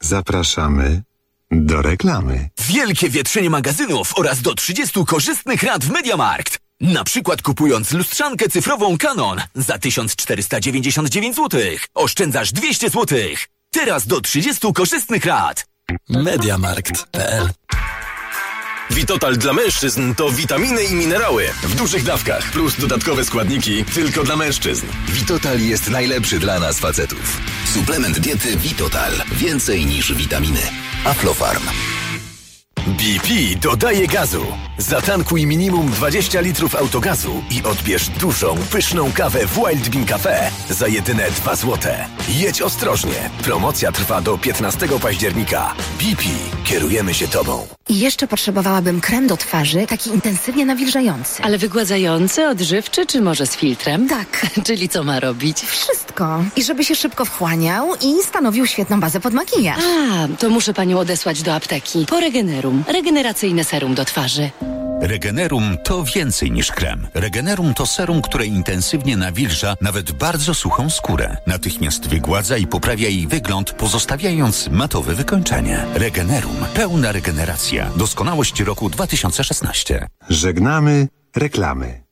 Zapraszamy do reklamy. Wielkie wietrzenie magazynów oraz do 30 korzystnych rat w MediaMarkt. Na przykład kupując lustrzankę cyfrową Canon za 1499 zł oszczędzasz 200 zł. Teraz do 30 korzystnych rat. Mediamarkt.pl. Vitotal dla mężczyzn to witaminy i minerały w dużych dawkach plus dodatkowe składniki tylko dla mężczyzn. Vitotal jest najlepszy dla nas facetów. Suplement diety Vitotal. Więcej niż witaminy. Aflofarm. BP dodaje gazu. Zatankuj minimum 20 litrów autogazu i odbierz dużą, pyszną kawę w Wild Bean Cafe za jedyne 2 złote. Jedź ostrożnie. Promocja trwa do 15 października. BP. Kierujemy się Tobą. I jeszcze potrzebowałabym krem do twarzy, taki intensywnie nawilżający. Ale wygładzający, odżywczy, czy może z filtrem? Tak. Czyli co ma robić? Wszystko. I żeby się szybko wchłaniał i stanowił świetną bazę pod makijaż. A, to muszę panią odesłać do apteki. Po Regenerum. Regeneracyjne serum do twarzy. Regenerum to więcej niż krem. Regenerum to serum, które intensywnie nawilża nawet bardzo suchą skórę. Natychmiast wygładza i poprawia jej wygląd, pozostawiając matowe wykończenie. Regenerum. Pełna regeneracja. Doskonałość roku 2016. Żegnamy reklamy.